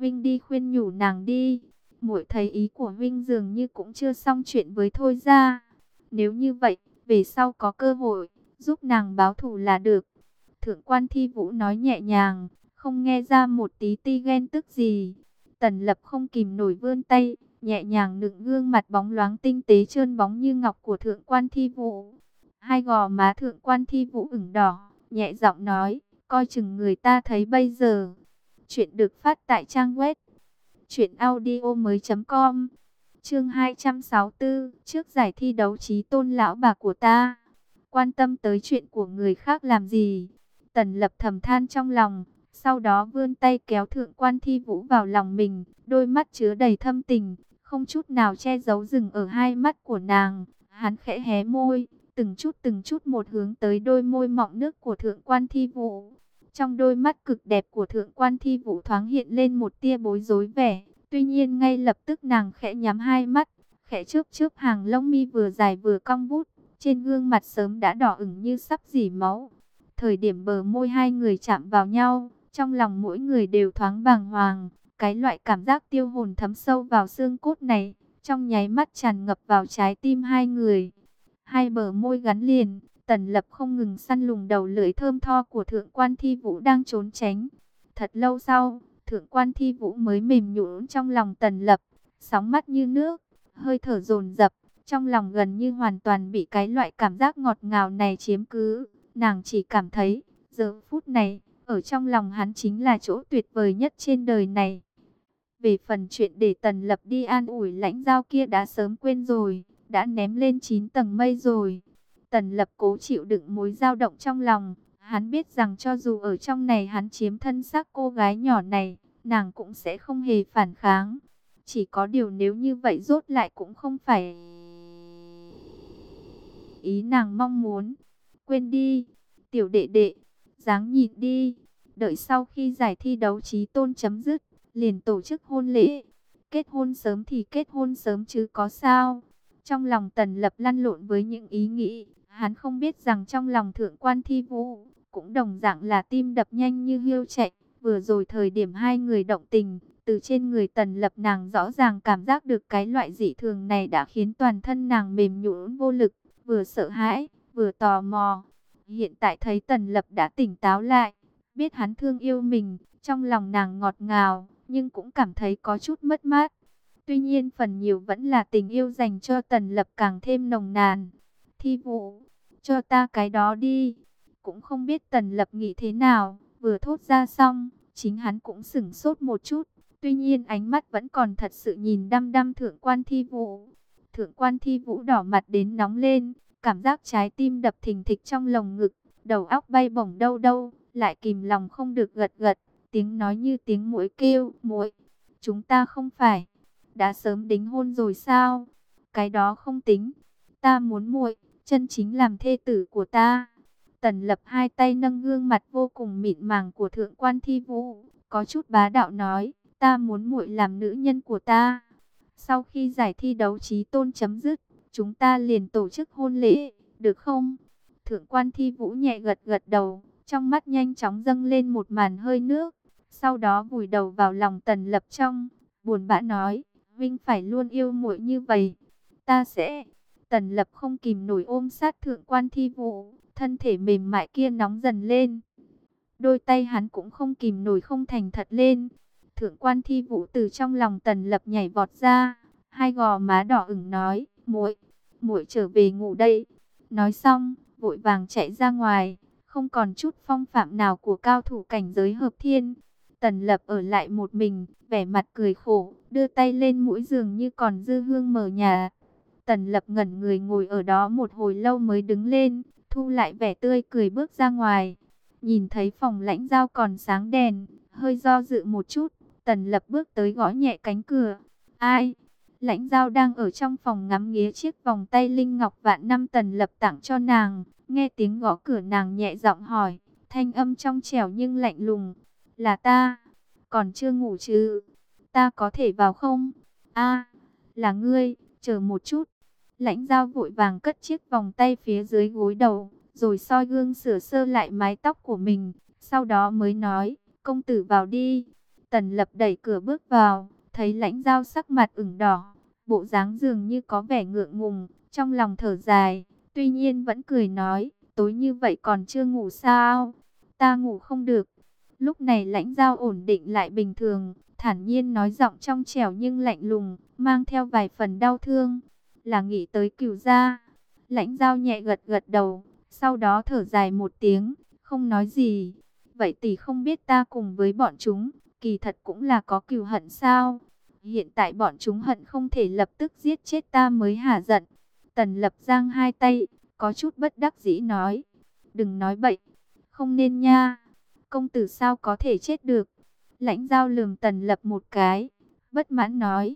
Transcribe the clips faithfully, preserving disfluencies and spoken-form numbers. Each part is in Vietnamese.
Vinh đi khuyên nhủ nàng đi. Muội thấy ý của Vinh dường như cũng chưa xong chuyện với Thôi Gia. Nếu như vậy, về sau có cơ hội, giúp nàng báo thù là được. Thượng quan Thi Vũ nói nhẹ nhàng, không nghe ra một tí ti ghen tức gì. Tần Lập không kìm nổi vươn tay, nhẹ nhàng nựng gương mặt bóng loáng tinh tế trơn bóng như ngọc của Thượng quan Thi Vũ. Hai gò má Thượng quan Thi Vũ ửng đỏ, nhẹ giọng nói, coi chừng người ta thấy bây giờ. Chuyện được phát tại trang web truyện audio mới chấm com. Chương hai trăm sáu mươi tư, trước giải thi đấu chí tôn lão bà của ta, quan tâm tới chuyện của người khác làm gì? Tần Lập thầm than trong lòng, sau đó vươn tay kéo Thượng quan Thi Vũ vào lòng mình, đôi mắt chứa đầy thâm tình, không chút nào che giấu dừng ở hai mắt của nàng. Hắn khẽ hé môi, từng chút từng chút một hướng tới đôi môi mọng nước của Thượng quan Thi Vũ. Trong đôi mắt cực đẹp của Thượng quan Thi Vũ thoáng hiện lên một tia bối rối vẻ. Tuy nhiên ngay lập tức nàng khẽ nhắm hai mắt, khẽ chớp chớp hàng lông mi vừa dài vừa cong vút. Trên gương mặt sớm đã đỏ ửng như sắp rỉ máu. Thời điểm bờ môi hai người chạm vào nhau, trong lòng mỗi người đều thoáng bàng hoàng. Cái loại cảm giác tiêu hồn thấm sâu vào xương cốt này, trong nháy mắt tràn ngập vào trái tim hai người. Hai bờ môi gắn liền, Tần Lập không ngừng săn lùng đầu lưỡi thơm tho của Thượng quan Thi Vũ đang trốn tránh. Thật lâu sau, Thượng quan Thi Vũ mới mềm nhũn trong lòng Tần Lập, sóng mắt như nước, hơi thở dồn dập, trong lòng gần như hoàn toàn bị cái loại cảm giác ngọt ngào này chiếm cứ. Nàng chỉ cảm thấy, giờ phút này, ở trong lòng hắn chính là chỗ tuyệt vời nhất trên đời này. Về phần chuyện để Tần Lập đi an ủi Lãnh Giao kia đã sớm quên rồi, đã ném lên chín tầng mây rồi. Tần Lập cố chịu đựng mối dao động trong lòng, hắn biết rằng cho dù ở trong này hắn chiếm thân xác cô gái nhỏ này, nàng cũng sẽ không hề phản kháng. Chỉ có điều nếu như vậy rốt lại cũng không phải ý nàng mong muốn. Quên đi, tiểu đệ đệ, dáng nhịn đi. Đợi sau khi giải thi đấu chí tôn chấm dứt, liền tổ chức hôn lễ. Kết hôn sớm thì kết hôn sớm chứ có sao. Trong lòng Tần Lập lăn lộn với những ý nghĩ, hắn không biết rằng trong lòng Thượng quan Thi Vũ cũng đồng dạng là tim đập nhanh như hiêu chạy. Vừa rồi thời điểm hai người động tình, từ trên người Tần Lập nàng rõ ràng cảm giác được cái loại dị thường này đã khiến toàn thân nàng mềm nhũn vô lực, vừa sợ hãi, vừa tò mò. Hiện tại thấy Tần Lập đã tỉnh táo lại, biết hắn thương yêu mình, trong lòng nàng ngọt ngào, nhưng cũng cảm thấy có chút mất mát. Tuy nhiên phần nhiều vẫn là tình yêu dành cho Tần Lập càng thêm nồng nàn. Thi Vũ, cho ta cái đó đi. Cũng không biết Tần Lập nghĩ thế nào, vừa thốt ra xong, chính hắn cũng sửng sốt một chút. Tuy nhiên ánh mắt vẫn còn thật sự nhìn đăm đăm Thượng quan Thi Vũ. Thượng quan Thi Vũ đỏ mặt đến nóng lên, cảm giác trái tim đập thình thịch trong lồng ngực, đầu óc bay bổng đâu đâu, lại kìm lòng không được gật gật, tiếng nói như tiếng muỗi kêu, "Muội, chúng ta không phải đã sớm đính hôn rồi sao? Cái đó không tính, ta muốn muội chân chính làm thê tử của ta." Tần Lập hai tay nâng gương mặt vô cùng mịn màng của Thượng quan Thi Vũ, có chút bá đạo nói, "Ta muốn muội làm nữ nhân của ta. Sau khi giải thi đấu chí tôn chấm dứt, chúng ta liền tổ chức hôn lễ, được không?" Thượng quan Thi Vũ nhẹ gật gật đầu, trong mắt nhanh chóng dâng lên một màn hơi nước, sau đó vùi đầu vào lòng Tần Lập trong, buồn bã nói, "Vinh phải luôn yêu muội như vậy, ta sẽ." Tần Lập không kìm nổi ôm sát Thượng quan Thi Vũ, thân thể mềm mại kia nóng dần lên. Đôi tay hắn cũng không kìm nổi không thành thật lên. Thượng quan Thi Vũ từ trong lòng Tần Lập nhảy vọt ra, hai gò má đỏ ửng nói, "Muội, muội trở về ngủ đây." Nói xong, vội vàng chạy ra ngoài, không còn chút phong phạm nào của cao thủ cảnh giới hợp thiên. Tần Lập ở lại một mình, vẻ mặt cười khổ, đưa tay lên mũi giường như còn dư hương mờ nhà. Tần Lập ngẩn người ngồi ở đó một hồi lâu mới đứng lên, thu lại vẻ tươi cười bước ra ngoài. Nhìn thấy phòng Lãnh Giao còn sáng đèn, hơi do dự một chút, Tần Lập bước tới gõ nhẹ cánh cửa. "Ai?" Lãnh Giao đang ở trong phòng ngắm nghía chiếc vòng tay linh ngọc vạn năm Tần Lập tặng cho nàng. Nghe tiếng gõ cửa nàng nhẹ giọng hỏi, thanh âm trong trẻo nhưng lạnh lùng, "Là ta, còn chưa ngủ chứ? Ta có thể vào không?" "A, là ngươi, chờ một chút." Lãnh Giao vội vàng cất chiếc vòng tay phía dưới gối đầu, rồi soi gương sửa sơ lại mái tóc của mình, sau đó mới nói, "Công tử vào đi." Tần Lập đẩy cửa bước vào, thấy Lãnh Giao sắc mặt ửng đỏ, bộ dáng dường như có vẻ ngượng ngùng, trong lòng thở dài, tuy nhiên vẫn cười nói, tối như vậy còn chưa ngủ sao? Ta ngủ không được. Lúc này Lãnh Giao ổn định lại bình thường, thản nhiên nói, giọng trong trẻo nhưng lạnh lùng, mang theo vài phần đau thương. Là nghĩ tới Cửu gia. Lãnh Giao nhẹ gật gật đầu, sau đó thở dài một tiếng, không nói gì. Vậy tỷ không biết ta cùng với bọn chúng, kỳ thật cũng là có cừu hận sao? Hiện tại bọn chúng hận không thể lập tức giết chết ta mới hả giận. Tần Lập giang hai tay, có chút bất đắc dĩ nói, đừng nói bậy, không nên nha. Công tử sao có thể chết được? Lãnh Giao lườm Tần Lập một cái, bất mãn nói,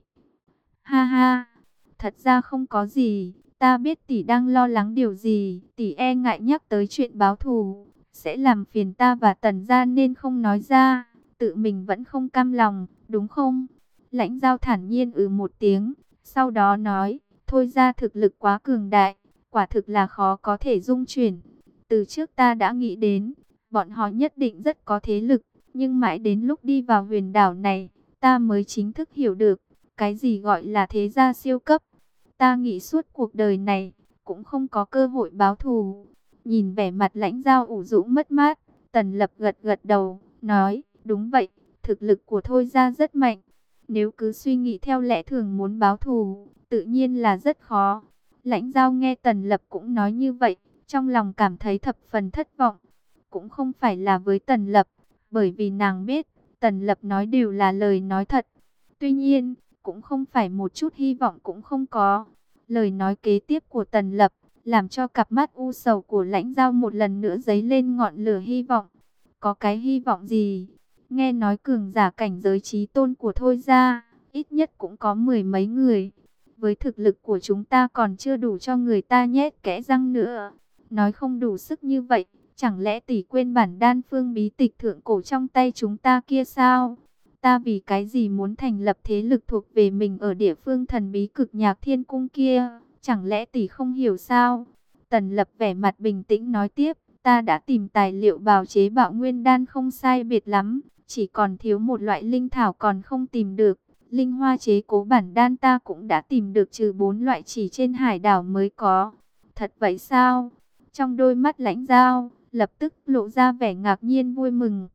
ha ha, thật ra không có gì, ta biết tỷ đang lo lắng điều gì, tỷ e ngại nhắc tới chuyện báo thù, sẽ làm phiền ta và Tần gia nên không nói ra, tự mình vẫn không cam lòng, đúng không? Lãnh Giao thản nhiên ừ một tiếng, sau đó nói, thôi ra thực lực quá cường đại, quả thực là khó có thể dung chuyển. Từ trước ta đã nghĩ đến, bọn họ nhất định rất có thế lực, nhưng mãi đến lúc đi vào huyền đảo này, ta mới chính thức hiểu được, cái gì gọi là thế gia siêu cấp. Ta nghĩ suốt cuộc đời này, cũng không có cơ hội báo thù. Nhìn vẻ mặt Lãnh Giao ủ rũ mất mát, Tần Lập gật gật đầu, nói, đúng vậy, thực lực của Thôi gia rất mạnh. Nếu cứ suy nghĩ theo lẽ thường muốn báo thù, tự nhiên là rất khó. Lãnh Giao nghe Tần Lập cũng nói như vậy, trong lòng cảm thấy thập phần thất vọng. Cũng không phải là với Tần Lập, bởi vì nàng biết, Tần Lập nói đều là lời nói thật. Tuy nhiên, cũng không phải một chút hy vọng cũng không có. Lời nói kế tiếp của Tần Lập, làm cho cặp mắt u sầu của Lãnh Giao một lần nữa dấy lên ngọn lửa hy vọng. Có cái hy vọng gì? Nghe nói cường giả cảnh giới chí tôn của Thôi gia, ít nhất cũng có mười mấy người. Với thực lực của chúng ta còn chưa đủ cho người ta nhét kẽ răng nữa. Nói không đủ sức như vậy, chẳng lẽ tỷ quên bản đan phương bí tịch thượng cổ trong tay chúng ta kia sao? Ta vì cái gì muốn thành lập thế lực thuộc về mình ở địa phương thần bí cực nhạc thiên cung kia? Chẳng lẽ tỷ không hiểu sao? Tần Lập vẻ mặt bình tĩnh nói tiếp, ta đã tìm tài liệu bào chế bạo nguyên đan không sai biệt lắm, chỉ còn thiếu một loại linh thảo còn không tìm được. Linh hoa chế cố bản đan ta cũng đã tìm được, trừ bốn loại chỉ trên hải đảo mới có. Thật vậy sao? Trong đôi mắt Lãnh Giao lập tức lộ ra vẻ ngạc nhiên vui mừng.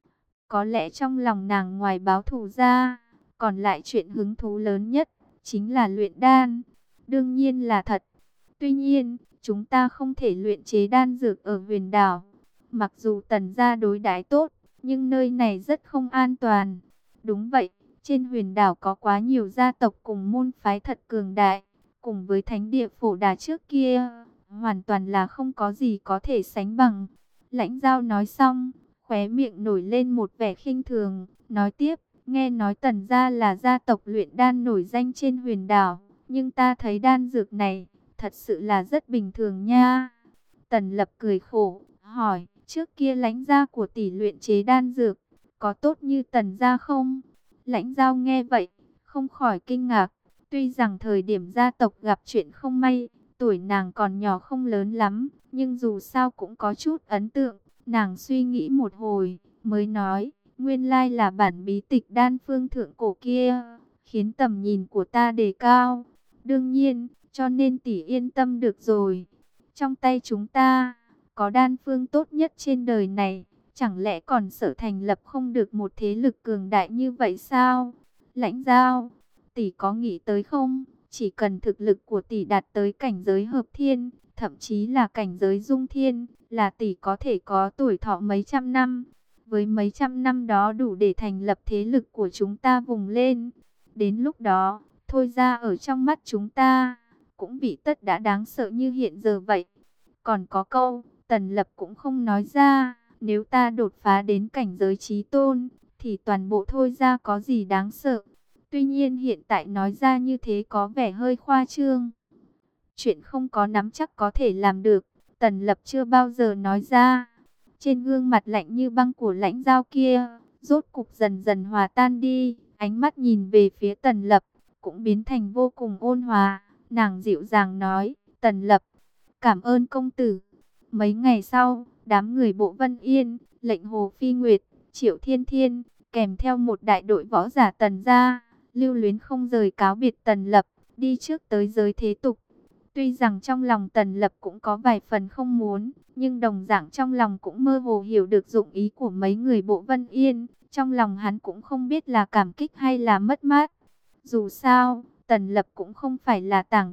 Có lẽ trong lòng nàng ngoài báo thù ra, còn lại chuyện hứng thú lớn nhất chính là luyện đan. Đương nhiên là thật. Tuy nhiên, chúng ta không thể luyện chế đan dược ở huyền đảo. Mặc dù Tần gia đối đãi tốt, nhưng nơi này rất không an toàn. Đúng vậy, trên huyền đảo có quá nhiều gia tộc cùng môn phái thật cường đại, cùng với thánh địa Phổ Đà trước kia, hoàn toàn là không có gì có thể sánh bằng. Lãnh Giao nói xong, khóe miệng nổi lên một vẻ khinh thường, nói tiếp, nghe nói Tần gia là gia tộc luyện đan nổi danh trên huyền đảo, nhưng ta thấy đan dược này, thật sự là rất bình thường nha. Tần Lập cười khổ, hỏi, trước kia Lãnh gia của tỷ luyện chế đan dược, có tốt như Tần gia không? Lãnh Giao nghe vậy, không khỏi kinh ngạc, tuy rằng thời điểm gia tộc gặp chuyện không may, tuổi nàng còn nhỏ không lớn lắm, nhưng dù sao cũng có chút ấn tượng. Nàng suy nghĩ một hồi, mới nói, nguyên lai là bản bí tịch đan phương thượng cổ kia, khiến tầm nhìn của ta đề cao. Đương nhiên, cho nên tỷ yên tâm được rồi. Trong tay chúng ta, có đan phương tốt nhất trên đời này, chẳng lẽ còn sợ thành lập không được một thế lực cường đại như vậy sao? Lãnh Giao, tỷ có nghĩ tới không? Chỉ cần thực lực của tỷ đạt tới cảnh giới hợp thiên, thậm chí là cảnh giới dung thiên, là tỷ có thể có tuổi thọ mấy trăm năm. Với mấy trăm năm đó đủ để thành lập thế lực của chúng ta vùng lên. Đến lúc đó, Thôi ra ở trong mắt chúng ta, cũng bị tất đã đáng sợ như hiện giờ vậy. Còn có câu, Tần Lập cũng không nói ra, nếu ta đột phá đến cảnh giới chí tôn, thì toàn bộ Thôi ra có gì đáng sợ. Tuy nhiên hiện tại nói ra như thế có vẻ hơi khoa trương. Chuyện không có nắm chắc có thể làm được, Tần Lập chưa bao giờ nói ra. Trên gương mặt lạnh như băng của Lãnh Giao kia, rốt cục dần dần hòa tan đi, ánh mắt nhìn về phía Tần Lập, cũng biến thành vô cùng ôn hòa. Nàng dịu dàng nói, Tần Lập, cảm ơn công tử. Mấy ngày sau, đám người Bộ Vân Yên, Lệnh Hồ Phi Nguyệt, Triệu Thiên Thiên, kèm theo một đại đội võ giả Tần gia, lưu luyến không rời cáo biệt Tần Lập, đi trước tới giới thế tục. Tuy rằng trong lòng Tần Lập cũng có vài phần không muốn, nhưng đồng dạng trong lòng cũng mơ hồ hiểu được dụng ý của mấy người Bộ Vân Yên. Trong lòng hắn cũng không biết là cảm kích hay là mất mát. Dù sao, Tần Lập cũng không phải là tảng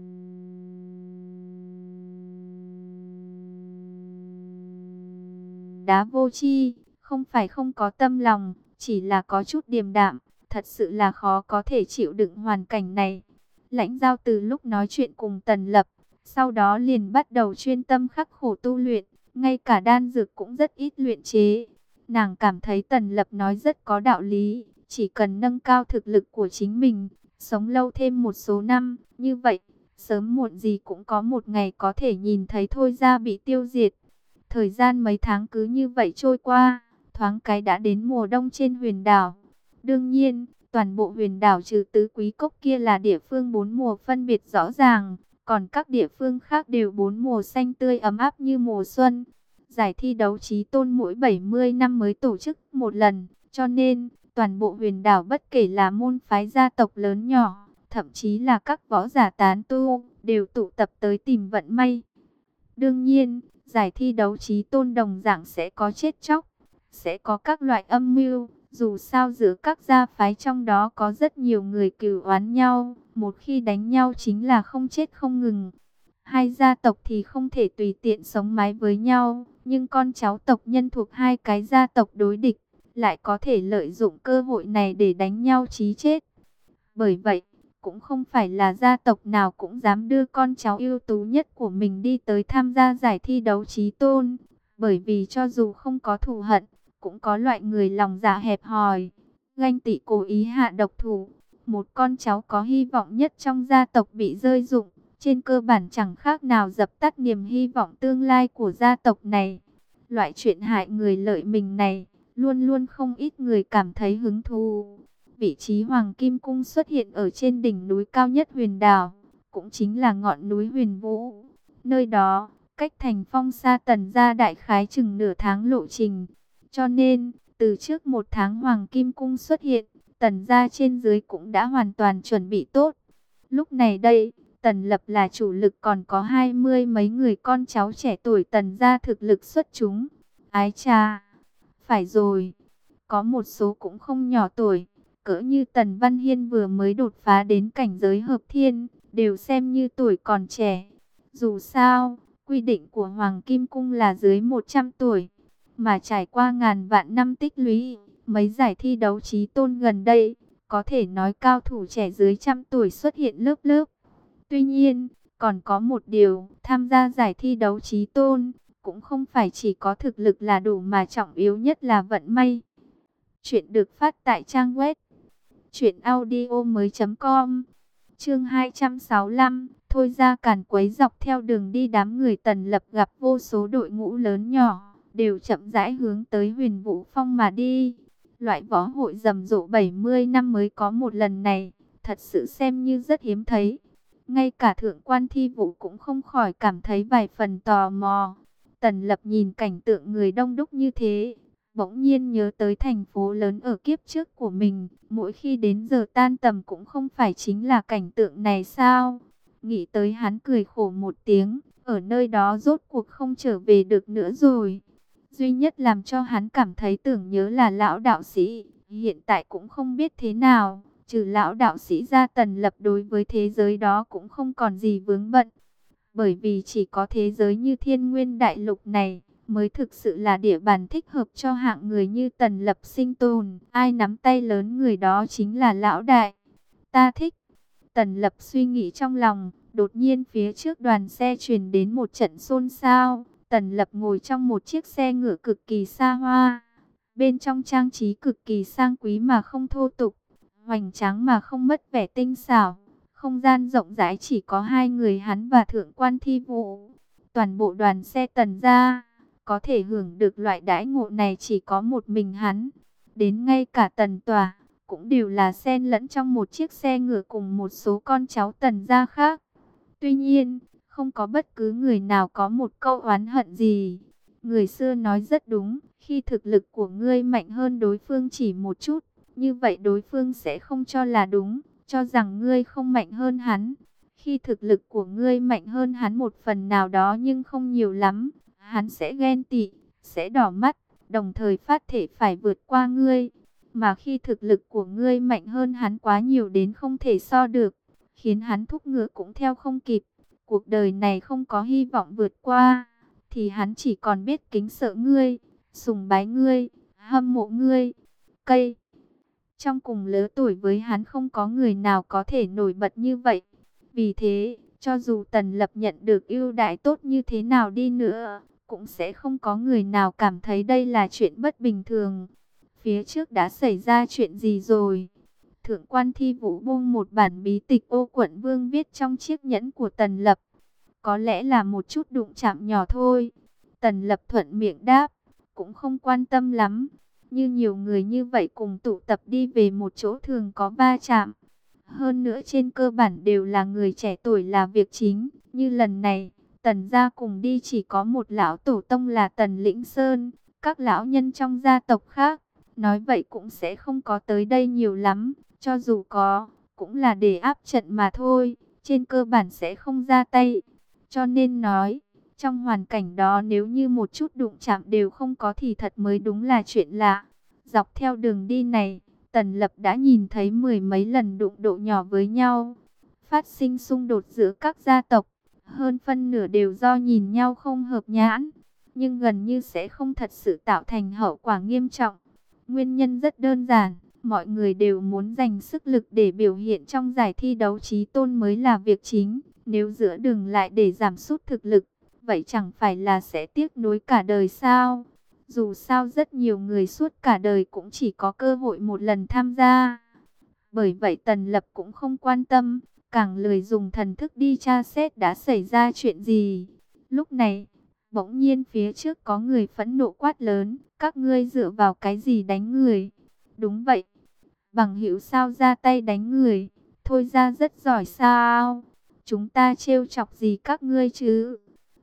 đá vô tri, không phải không có tâm lòng, chỉ là có chút điềm đạm, thật sự là khó có thể chịu đựng hoàn cảnh này. Lãnh Giao từ lúc nói chuyện cùng Tần Lập, sau đó liền bắt đầu chuyên tâm khắc khổ tu luyện, ngay cả đan dược cũng rất ít luyện chế. Nàng cảm thấy Tần Lập nói rất có đạo lý, chỉ cần nâng cao thực lực của chính mình, sống lâu thêm một số năm, như vậy, sớm muộn gì cũng có một ngày có thể nhìn thấy Thôi Gia bị tiêu diệt. Thời gian mấy tháng cứ như vậy trôi qua, thoáng cái đã đến mùa đông trên huyền đảo. Đương nhiên, toàn bộ huyền đảo trừ Tứ Quý Cốc kia là địa phương bốn mùa phân biệt rõ ràng, còn các địa phương khác đều bốn mùa xanh tươi ấm áp như mùa xuân. Giải thi đấu chí tôn mỗi bảy mươi năm mới tổ chức một lần, cho nên toàn bộ huyền đảo bất kể là môn phái gia tộc lớn nhỏ, thậm chí là các võ giả tán tu, đều tụ tập tới tìm vận may. Đương nhiên, giải thi đấu chí tôn đồng dạng sẽ có chết chóc, sẽ có các loại âm mưu, dù sao giữa các gia phái trong đó có rất nhiều người cừu oán nhau, một khi đánh nhau chính là không chết không ngừng. Hai gia tộc thì không thể tùy tiện sống mái với nhau, nhưng con cháu tộc nhân thuộc hai cái gia tộc đối địch, lại có thể lợi dụng cơ hội này để đánh nhau chí chết. Bởi vậy, cũng không phải là gia tộc nào cũng dám đưa con cháu ưu tú nhất của mình đi tới tham gia giải thi đấu chí tôn. Bởi vì cho dù không có thù hận, cũng có loại người lòng dạ hẹp hòi, ganh tị cố ý hạ độc thủ. Một con cháu có hy vọng nhất trong gia tộc bị rơi rụng, trên cơ bản chẳng khác nào dập tắt niềm hy vọng tương lai của gia tộc này. Loại chuyện hại người lợi mình này, luôn luôn không ít người cảm thấy hứng thú. Vị trí Hoàng Kim Cung xuất hiện ở trên đỉnh núi cao nhất huyền đảo, cũng chính là ngọn núi Huyền Vũ. Nơi đó, cách thành Phong Sa Tần gia đại khái chừng nửa tháng lộ trình. Cho nên, từ trước một tháng Hoàng Kim Cung xuất hiện, Tần gia trên dưới cũng đã hoàn toàn chuẩn bị tốt. Lúc này đây, Tần Lập là chủ lực, còn có hai mươi mấy người con cháu trẻ tuổi Tần gia thực lực xuất chúng. Ái chà, phải rồi, có một số cũng không nhỏ tuổi, cỡ như Tần Văn Hiên vừa mới đột phá đến cảnh giới hợp thiên, đều xem như tuổi còn trẻ. Dù sao, quy định của Hoàng Kim Cung là dưới một trăm tuổi, mà trải qua ngàn vạn năm tích lũy, mấy giải thi đấu chí tôn gần đây, có thể nói cao thủ trẻ dưới trăm tuổi xuất hiện lớp lớp. Tuy nhiên, còn có một điều, tham gia giải thi đấu chí tôn, cũng không phải chỉ có thực lực là đủ mà trọng yếu nhất là vận may. Chuyện được phát tại trang web truyện audio mới chấm com. Chương hai trăm sáu mươi lăm, Thôi Gia càn quấy. Dọc theo đường đi, đám người Tần Lập gặp vô số đội ngũ lớn nhỏ, đều chậm rãi hướng tới Huyền Vũ Phong mà đi. Loại võ hội rầm rộ bảy mươi năm mới có một lần này, thật sự xem như rất hiếm thấy. Ngay cả Thượng quan Thi Vũ cũng không khỏi cảm thấy vài phần tò mò. Tần Lập nhìn cảnh tượng người đông đúc như thế, bỗng nhiên nhớ tới thành phố lớn ở kiếp trước của mình. Mỗi khi đến giờ tan tầm cũng không phải chính là cảnh tượng này sao? Nghĩ tới hắn cười khổ một tiếng, ở nơi đó rốt cuộc không trở về được nữa rồi. Duy nhất làm cho hắn cảm thấy tưởng nhớ là lão đạo sĩ, hiện tại cũng không biết thế nào. Trừ lão đạo sĩ ra, Tần Lập đối với thế giới đó cũng không còn gì vướng bận. Bởi vì chỉ có thế giới như Thiên Nguyên Đại Lục này mới thực sự là địa bàn thích hợp cho hạng người như Tần Lập sinh tồn. Ai nắm tay lớn người đó chính là lão đại. Ta thích. Tần Lập suy nghĩ trong lòng, đột nhiên phía trước đoàn xe truyền đến một trận xôn xao. Tần Lập ngồi trong một chiếc xe ngựa cực kỳ xa hoa. Bên trong trang trí cực kỳ sang quý mà không thô tục, hoành tráng mà không mất vẻ tinh xảo. Không gian rộng rãi, chỉ có hai người hắn và Thượng quan Thi Vũ. Toàn bộ đoàn xe Tần gia có thể hưởng được loại đãi ngộ này chỉ có một mình hắn. Đến ngay cả Tần Tòa cũng đều là xen lẫn trong một chiếc xe ngựa cùng một số con cháu Tần gia khác. Tuy nhiên, không có bất cứ người nào có một câu oán hận gì. Người xưa nói rất đúng, Khi thực lực của ngươi mạnh hơn đối phương chỉ một chút, như vậy đối phương sẽ không cho là đúng, cho rằng ngươi không mạnh hơn hắn. Khi thực lực của ngươi mạnh hơn hắn một phần nào đó nhưng không nhiều lắm, hắn sẽ ghen tị, sẽ đỏ mắt, đồng thời phát thể phải vượt qua ngươi. Mà khi thực lực của ngươi mạnh hơn hắn quá nhiều đến không thể so được, khiến hắn thúc ngựa cũng theo không kịp, cuộc đời này không có hy vọng vượt qua, thì hắn chỉ còn biết kính sợ ngươi, sùng bái ngươi, hâm mộ ngươi. Cây trong cùng lứa tuổi với hắn không có người nào có thể nổi bật như vậy. Vì thế, cho dù Tần Lập nhận được ưu đãi tốt như thế nào đi nữa, cũng sẽ không có người nào cảm thấy đây là chuyện bất bình thường. Phía trước đã xảy ra chuyện gì rồi? Thượng quan Thi Vũ buông một bản bí tịch Ô Quận Vương viết trong chiếc nhẫn của Tần Lập. Có lẽ là một chút đụng chạm nhỏ thôi. Tần Lập thuận miệng đáp, cũng không quan tâm lắm. Như nhiều người như vậy cùng tụ tập đi về một chỗ thường có va chạm. Hơn nữa trên cơ bản đều là người trẻ tuổi là việc chính. Như lần này, Tần gia cùng đi chỉ có một lão tổ tông là Tần Lĩnh Sơn. Các lão nhân trong gia tộc khác, nói vậy cũng sẽ không có tới đây nhiều lắm. Cho dù có, cũng là để áp trận mà thôi. Trên cơ bản sẽ không ra tay. Cho nên nói, trong hoàn cảnh đó nếu như một chút đụng chạm đều không có thì thật mới đúng là chuyện lạ. Dọc theo đường đi này, Tần Lập đã nhìn thấy mười mấy lần đụng độ nhỏ với nhau. Phát sinh xung đột giữa các gia tộc, hơn phân nửa đều do nhìn nhau không hợp nhãn. Nhưng gần như sẽ không thật sự tạo thành hậu quả nghiêm trọng. Nguyên nhân rất đơn giản, mọi người đều muốn dành sức lực để biểu hiện trong giải thi đấu chí tôn mới là việc chính. Nếu giữa đường lại để giảm sút thực lực, vậy chẳng phải là sẽ tiếc nuối cả đời sao? Dù sao rất nhiều người suốt cả đời cũng chỉ có cơ hội một lần tham gia. Bởi vậy Tần Lập cũng không quan tâm, càng lười dùng thần thức đi tra xét đã xảy ra chuyện gì. Lúc này, bỗng nhiên phía trước có người phẫn nộ quát lớn, các ngươi dựa vào cái gì đánh người? Đúng vậy, bằng hữu sao ra tay đánh người, thôi ra rất giỏi sao? Chúng ta trêu chọc gì các ngươi chứ?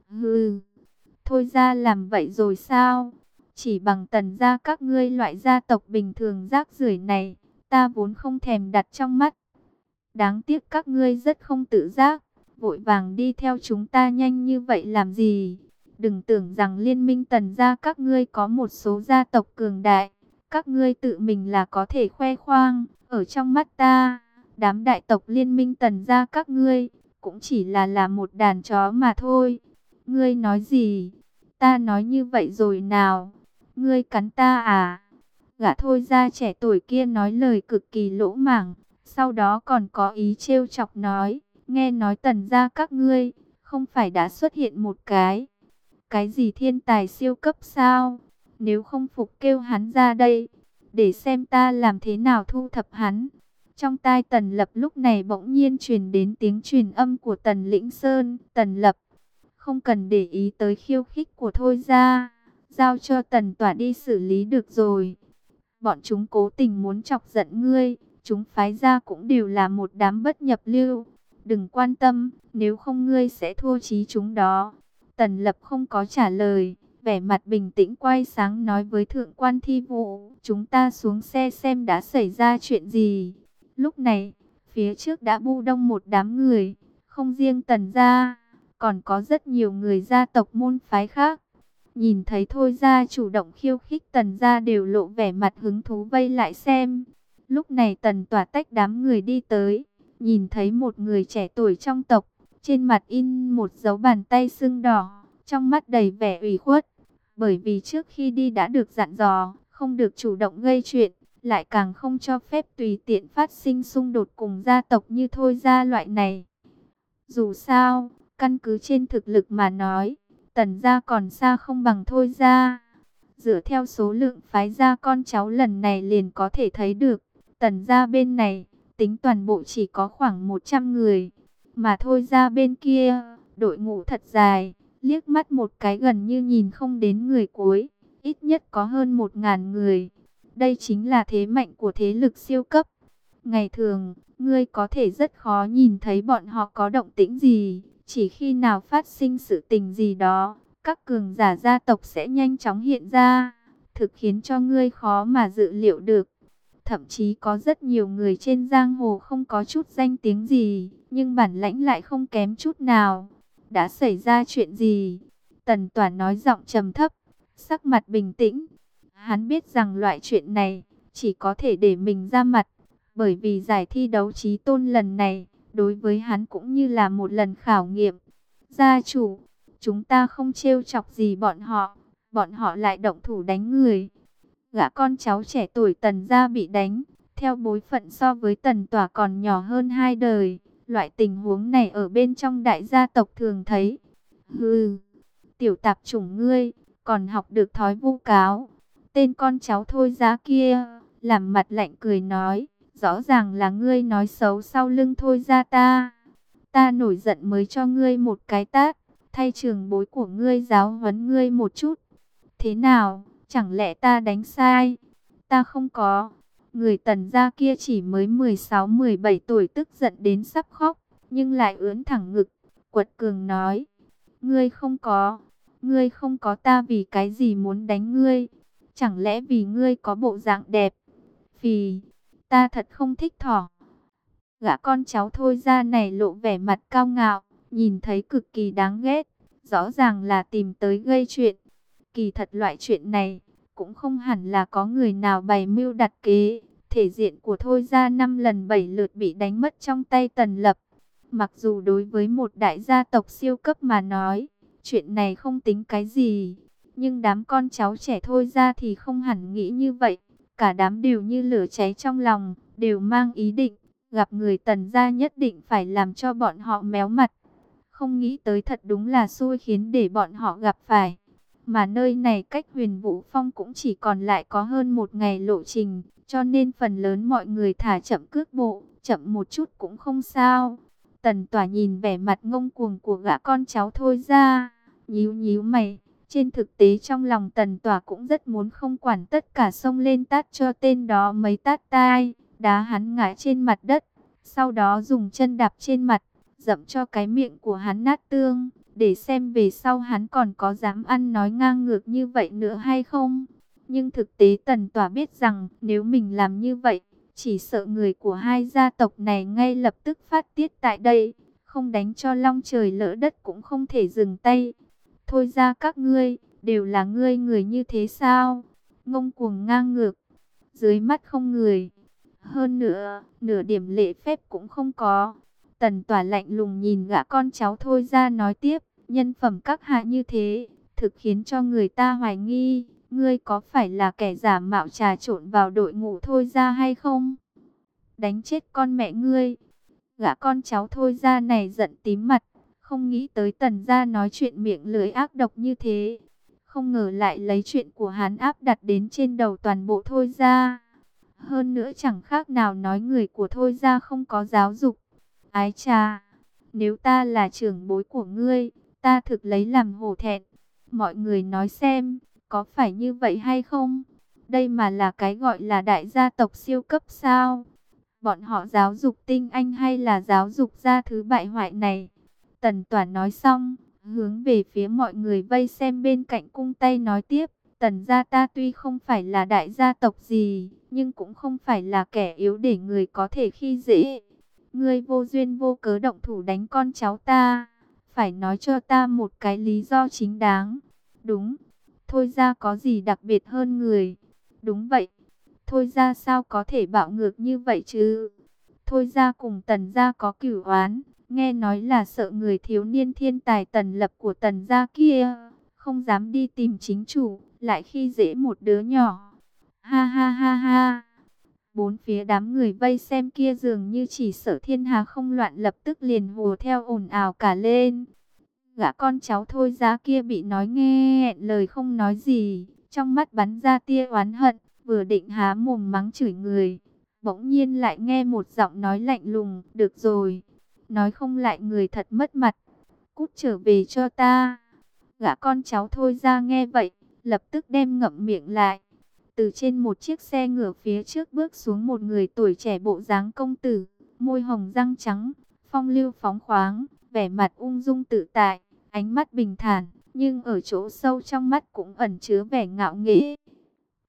Hừ, thôi ra làm vậy rồi sao? Chỉ bằng Tần gia các ngươi loại gia tộc bình thường rác rưởi này, ta vốn không thèm đặt trong mắt. Đáng tiếc các ngươi rất không tự giác, vội vàng đi theo chúng ta nhanh như vậy làm gì? Đừng tưởng rằng liên minh Tần gia các ngươi có một số gia tộc cường đại, các ngươi tự mình là có thể khoe khoang. Ở trong mắt ta, đám đại tộc liên minh Tần gia các ngươi cũng chỉ là là một đàn chó mà thôi. Ngươi nói gì? Ta nói như vậy rồi nào? Ngươi cắn ta à? Gã thôi ra trẻ tuổi kia nói lời cực kỳ lỗ mảng, sau đó còn có ý trêu chọc nói, nghe nói Tần gia các ngươi không phải đã xuất hiện một cái cái gì thiên tài siêu cấp sao? Nếu không phục kêu hắn ra đây, để xem ta làm thế nào thu thập hắn. Trong tai Tần Lập lúc này bỗng nhiên truyền đến tiếng truyền âm của Tần Lĩnh Sơn. Tần Lập, không cần để ý tới khiêu khích của thôi ra, giao cho Tần Tỏa đi xử lý được rồi. Bọn chúng cố tình muốn chọc giận ngươi, chúng phái ra cũng đều là một đám bất nhập lưu. Đừng quan tâm, nếu không ngươi sẽ thua chí chúng đó. Tần Lập không có trả lời, vẻ mặt bình tĩnh quay sáng nói với Thượng quan Thi Vũ, chúng ta xuống xe xem đã xảy ra chuyện gì. Lúc này, phía trước đã bu đông một đám người, không riêng Tần gia, còn có rất nhiều người gia tộc môn phái khác. Nhìn thấy thôi ra chủ động khiêu khích Tần gia đều lộ vẻ mặt hứng thú vây lại xem. Lúc này Tần Tỏa tách đám người đi tới, nhìn thấy một người trẻ tuổi trong tộc, trên mặt in một dấu bàn tay sưng đỏ, trong mắt đầy vẻ ủy khuất. Bởi vì trước khi đi đã được dặn dò, không được chủ động gây chuyện, lại càng không cho phép tùy tiện phát sinh xung đột cùng gia tộc như thôi ra loại này. Dù sao, căn cứ trên thực lực mà nói, Tần gia còn xa không bằng thôi ra. Dựa theo số lượng phái gia con cháu lần này liền có thể thấy được, Tần gia bên này, tính toàn bộ chỉ có khoảng một trăm người. Mà thôi ra bên kia, đội ngũ thật dài, liếc mắt một cái gần như nhìn không đến người cuối, ít nhất có hơn một ngàn người. Đây chính là thế mạnh của thế lực siêu cấp. Ngày thường, ngươi có thể rất khó nhìn thấy bọn họ có động tĩnh gì, chỉ khi nào phát sinh sự tình gì đó, các cường giả gia tộc sẽ nhanh chóng hiện ra. thực khiến cho ngươi khó mà dự liệu được. Thậm chí có rất nhiều người trên giang hồ không có chút danh tiếng gì, nhưng bản lãnh lại không kém chút nào. Đã xảy ra chuyện gì? Tần Toản nói giọng trầm thấp, sắc mặt bình tĩnh. Hắn biết rằng loại chuyện này chỉ có thể để mình ra mặt, bởi vì giải thi đấu chí tôn lần này đối với hắn cũng như là một lần khảo nghiệm. Gia chủ, chúng ta không trêu chọc gì bọn họ, bọn họ lại động thủ đánh người. Gã con cháu trẻ tuổi Tần gia bị đánh, theo bối phận so với Tần Tỏa còn nhỏ hơn hai đời. Loại tình huống này ở bên trong đại gia tộc thường thấy. Hừ, tiểu tạp chủng ngươi, còn học được thói vu cáo. Tên con cháu Thôi Giá kia, làm mặt lạnh cười nói, rõ ràng là ngươi nói xấu sau lưng Thôi Gia ta. Ta nổi giận mới cho ngươi một cái tát, thay trường bối của ngươi giáo huấn ngươi một chút. Thế nào, chẳng lẽ ta đánh sai? Ta không có. Người Tần gia kia chỉ mới mười sáu mười bảy tuổi, tức giận đến sắp khóc, nhưng lại ưỡn thẳng ngực, quật cường nói, ngươi không có, ngươi không có, ta vì cái gì muốn đánh ngươi? Chẳng lẽ vì ngươi có bộ dạng đẹp? Phì, ta thật không thích thỏ. Gã con cháu Thôi Gia này lộ vẻ mặt cao ngạo, nhìn thấy cực kỳ đáng ghét, rõ ràng là tìm tới gây chuyện. Kỳ thật loại chuyện này cũng không hẳn là có người nào bày mưu đặt kế. Thể diện của Thôi Gia năm lần bảy lượt bị đánh mất trong tay Tần Lập. Mặc dù đối với một đại gia tộc siêu cấp mà nói, chuyện này không tính cái gì, nhưng đám con cháu trẻ Thôi Gia thì không hẳn nghĩ như vậy. Cả đám đều như lửa cháy trong lòng, đều mang ý định, gặp người Tần gia nhất định phải làm cho bọn họ méo mặt. Không nghĩ tới thật đúng là xui khiến để bọn họ gặp phải. Mà nơi này cách Huyền Vũ Phong cũng chỉ còn lại có hơn một ngày lộ trình, cho nên phần lớn mọi người thả chậm cước bộ, chậm một chút cũng không sao. Tần Tỏa nhìn vẻ mặt ngông cuồng của gã con cháu Thôi Gia, nhíu nhíu mày. Trên thực tế trong lòng Tần Tỏa cũng rất muốn không quản tất cả, xông lên tát cho tên đó mấy tát tai, đá hắn ngã trên mặt đất, sau đó dùng chân đạp trên mặt, dẫm cho cái miệng của hắn nát tương, để xem về sau hắn còn có dám ăn nói ngang ngược như vậy nữa hay không. Nhưng thực tế Tần Tỏa biết rằng nếu mình làm như vậy, chỉ sợ người của hai gia tộc này ngay lập tức phát tiết tại đây, không đánh cho long trời lỡ đất cũng không thể dừng tay. Thôi ra các ngươi, đều là ngươi người như thế sao? Ngông cuồng ngang ngược, dưới mắt không người. Hơn nữa, nửa điểm lễ phép cũng không có. Tần Tỏa lạnh lùng nhìn gã con cháu Thôi ra nói tiếp, nhân phẩm các hạ như thế, thực khiến cho người ta hoài nghi, ngươi có phải là kẻ giả mạo trà trộn vào đội ngũ Thôi ra hay không? Đánh chết con mẹ ngươi! Gã con cháu Thôi ra này giận tím mặt, không nghĩ tới Tần gia nói chuyện miệng lưỡi ác độc như thế. Không ngờ lại lấy chuyện của hắn áp đặt đến trên đầu toàn bộ Thôi gia. Hơn nữa chẳng khác nào nói người của Thôi gia không có giáo dục. Ái chà, nếu ta là trưởng bối của ngươi, ta thực lấy làm hổ thẹn. Mọi người nói xem, có phải như vậy hay không? Đây mà là cái gọi là đại gia tộc siêu cấp sao? Bọn họ giáo dục tinh anh hay là giáo dục gia thứ bại hoại này? Tần Tỏa nói xong, hướng về phía mọi người vây xem bên cạnh cung tay nói tiếp. Tần gia ta tuy không phải là đại gia tộc gì, nhưng cũng không phải là kẻ yếu để người có thể khi dễ. Ngươi vô duyên vô cớ động thủ đánh con cháu ta, phải nói cho ta một cái lý do chính đáng. Đúng, Thôi ra có gì đặc biệt hơn người? Đúng vậy, Thôi ra sao có thể bạo ngược như vậy chứ? Thôi ra cùng Tần gia có cửu oán, nghe nói là sợ người thiếu niên thiên tài Tần Lập của Tần gia kia không dám đi tìm chính chủ, lại khi dễ một đứa nhỏ. Ha ha ha ha. Bốn phía đám người vây xem kia dường như chỉ sợ thiên hà không loạn, lập tức liền hùa theo ồn ào cả lên. Gã con cháu Thôi Giá kia bị nói nghe lời không nói gì, trong mắt bắn ra tia oán hận, vừa định há mồm mắng chửi người, bỗng nhiên lại nghe một giọng nói lạnh lùng, được rồi, nói không lại người thật mất mặt, cút trở về cho ta. Gã con cháu Thôi Ra nghe vậy, lập tức đem ngậm miệng lại. Từ trên một chiếc xe ngựa phía trước bước xuống một người tuổi trẻ bộ dáng công tử, môi hồng răng trắng, phong lưu phóng khoáng, vẻ mặt ung dung tự tại, ánh mắt bình thản, nhưng ở chỗ sâu trong mắt cũng ẩn chứa vẻ ngạo nghễ.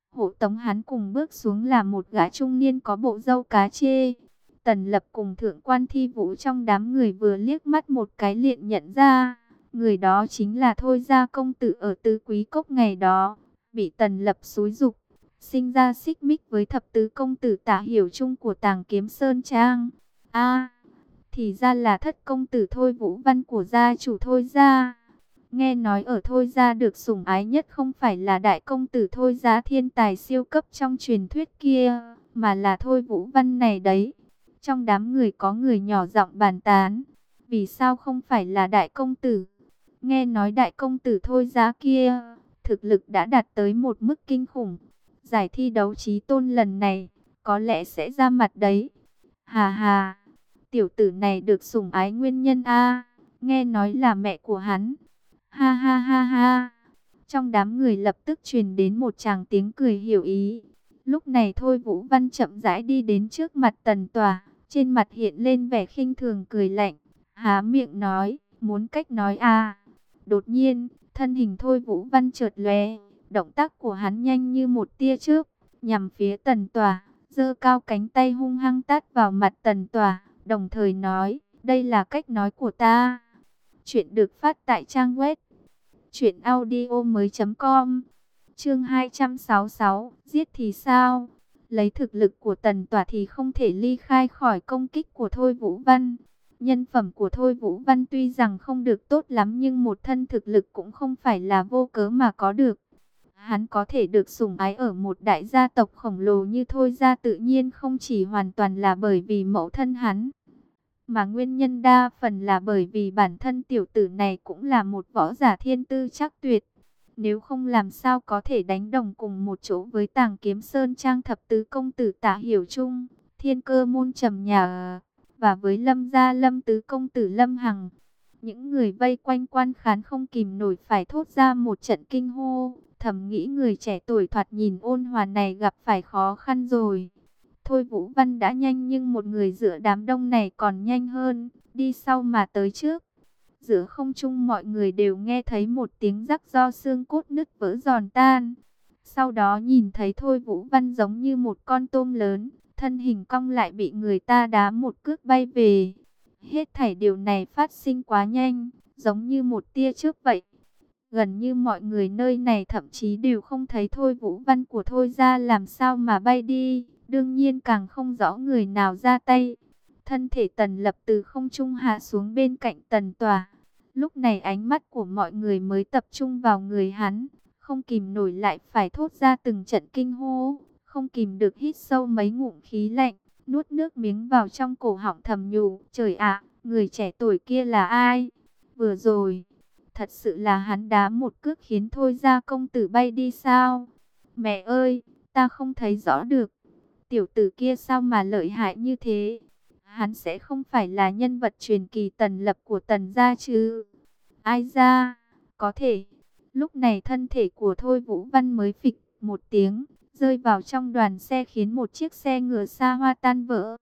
Hộ tống hắn cùng bước xuống là một gã trung niên có bộ râu cá chê. Tần Lập cùng Thượng quan Thi Vũ trong đám người vừa liếc mắt một cái liền nhận ra, người đó chính là Thôi Gia công tử ở Tứ Quý Cốc ngày đó, bị Tần Lập xúi giục, sinh ra xích mích với thập tứ công tử Tả Hiểu Trung của Tàng Kiếm Sơn Trang. A, thì ra là thất công tử Thôi Vũ Văn của gia chủ Thôi Gia. Nghe nói ở Thôi Gia được sủng ái nhất không phải là đại công tử Thôi Gia thiên tài siêu cấp trong truyền thuyết kia, mà là Thôi Vũ Văn này đấy. Trong đám người có người nhỏ giọng bàn tán, vì sao không phải là đại công tử? Nghe nói đại công tử Thôi Gia kia, thực lực đã đạt tới một mức kinh khủng. Giải thi đấu chí tôn lần này, có lẽ sẽ ra mặt đấy. Hà hà, tiểu tử này được sủng ái nguyên nhân a, nghe nói là mẹ của hắn. Ha ha ha ha. Trong đám người lập tức truyền đến một tràng tiếng cười hiểu ý. Lúc này Thôi Vũ Văn chậm rãi đi đến trước mặt Tần Tòa, trên mặt hiện lên vẻ khinh thường cười lạnh, há miệng nói, muốn cách nói a. Đột nhiên, thân hình Thôi Vũ Văn chợt lóe, động tác của hắn nhanh như một tia chớp, nhằm phía Tần Tòa, giơ cao cánh tay hung hăng tát vào mặt Tần Tòa, đồng thời nói, đây là cách nói của ta. Chuyện được phát tại trang web truyện audio mới chấm com. Chương hai trăm sáu mươi sáu, giết thì sao? Lấy thực lực của Tần Tòa thì không thể ly khai khỏi công kích của Thôi Vũ Văn. Nhân phẩm của Thôi Vũ Văn tuy rằng không được tốt lắm, nhưng một thân thực lực cũng không phải là vô cớ mà có được. Hắn có thể được sủng ái ở một đại gia tộc khổng lồ như Thôi Gia tự nhiên không chỉ hoàn toàn là bởi vì mẫu thân hắn, mà nguyên nhân đa phần là bởi vì bản thân tiểu tử này cũng là một võ giả thiên tư chắc tuyệt. Nếu không làm sao có thể đánh đồng cùng một chỗ với Tàng Kiếm Sơn Trang thập tứ công tử Tả Hiểu Trung, Thiên Cơ môn Trầm Nhà, và với Lâm gia Lâm tứ công tử Lâm Hằng. Những người vây quanh quan khán không kìm nổi phải thốt ra một trận kinh hô, thầm nghĩ người trẻ tuổi thoạt nhìn ôn hòa này gặp phải khó khăn rồi. Thôi Vũ Văn đã nhanh, nhưng một người giữa đám đông này còn nhanh hơn, đi sau mà tới trước. Giữa không trung mọi người đều nghe thấy một tiếng rắc do xương cốt nứt vỡ giòn tan. Sau đó nhìn thấy Thôi Vũ Văn giống như một con tôm lớn, thân hình cong lại bị người ta đá một cước bay về. Hết thảy điều này phát sinh quá nhanh, giống như một tia chớp vậy. Gần như mọi người nơi này thậm chí đều không thấy Thôi Vũ Văn của Thôi Gia làm sao mà bay đi. Đương nhiên càng không rõ người nào ra tay. Thân thể Tần Lập từ không trung hạ xuống bên cạnh Tần Tòa. Lúc này ánh mắt của mọi người mới tập trung vào người hắn. Không kìm nổi lại phải thốt ra từng trận kinh hô. Không kìm được hít sâu mấy ngụm khí lạnh. Nuốt nước miếng vào trong cổ họng thầm nhủ. Trời ạ, người trẻ tuổi kia là ai? Vừa rồi, thật sự là hắn đá một cước khiến Thôi Gia công tử bay đi sao? Mẹ ơi, ta không thấy rõ được. Tiểu tử kia sao mà lợi hại như thế? Hắn sẽ không phải là nhân vật truyền kỳ Tần Lập của Tần gia chứ? Ai ra? Có thể. Lúc này thân thể của Thôi Vũ Văn mới phịch một tiếng, rơi vào trong đoàn xe khiến một chiếc xe ngựa xa hoa tan vỡ.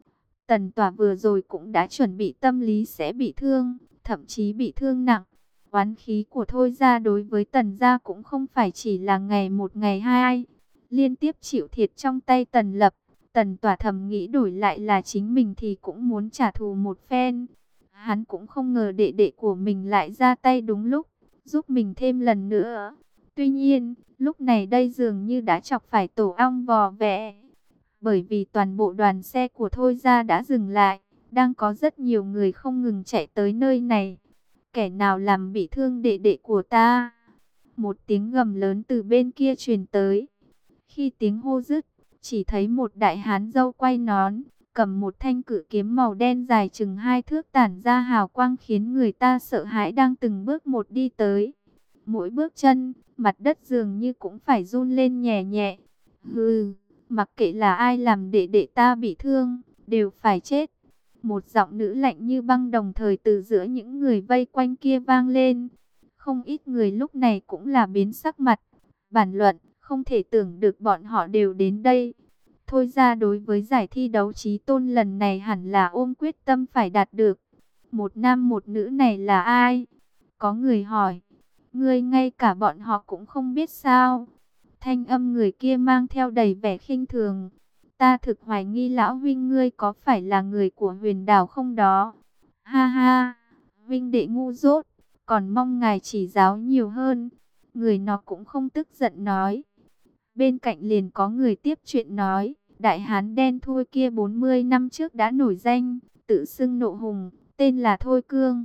Tần Tỏa vừa rồi cũng đã chuẩn bị tâm lý sẽ bị thương, thậm chí bị thương nặng. Oán khí của Thôi gia đối với Tần gia cũng không phải chỉ là ngày một ngày hai. Liên tiếp chịu thiệt trong tay Tần Lập, Tần Tỏa thầm nghĩ đổi lại là chính mình thì cũng muốn trả thù một phen. Hắn cũng không ngờ đệ đệ của mình lại ra tay đúng lúc, giúp mình thêm lần nữa. Tuy nhiên, lúc này đây dường như đã chọc phải tổ ong vò vẽ. Bởi vì toàn bộ đoàn xe của Thôi gia đã dừng lại, đang có rất nhiều người không ngừng chạy tới nơi này. Kẻ nào làm bị thương đệ đệ của ta? Một tiếng gầm lớn từ bên kia truyền tới. Khi tiếng hô dứt, chỉ thấy một đại hán râu quay nón, cầm một thanh cự kiếm màu đen dài chừng hai thước tản ra hào quang khiến người ta sợ hãi đang từng bước một đi tới. Mỗi bước chân, mặt đất dường như cũng phải run lên nhẹ nhẹ. Hừ, mặc kệ là ai làm đệ đệ ta bị thương, đều phải chết. Một giọng nữ lạnh như băng đồng thời từ giữa những người vây quanh kia vang lên. Không ít người lúc này cũng là biến sắc mặt, bàn luận. Không thể tưởng được bọn họ đều đến đây. Thôi ra đối với giải thi đấu chí tôn lần này hẳn là ôm quyết tâm phải đạt được. Một nam một nữ này là ai? Có người hỏi. Ngươi ngay cả bọn họ cũng không biết sao? Thanh âm người kia mang theo đầy vẻ khinh thường. Ta thực hoài nghi lão huynh ngươi có phải là người của Huyền Đảo không đó? Ha ha, huynh đệ ngu dốt, còn mong ngài chỉ giáo nhiều hơn. Người nó cũng không tức giận nói. Bên cạnh liền có người tiếp chuyện nói, đại hán đen thui kia bốn mươi năm trước đã nổi danh, tự xưng Nộ Hùng, tên là Thôi Cương.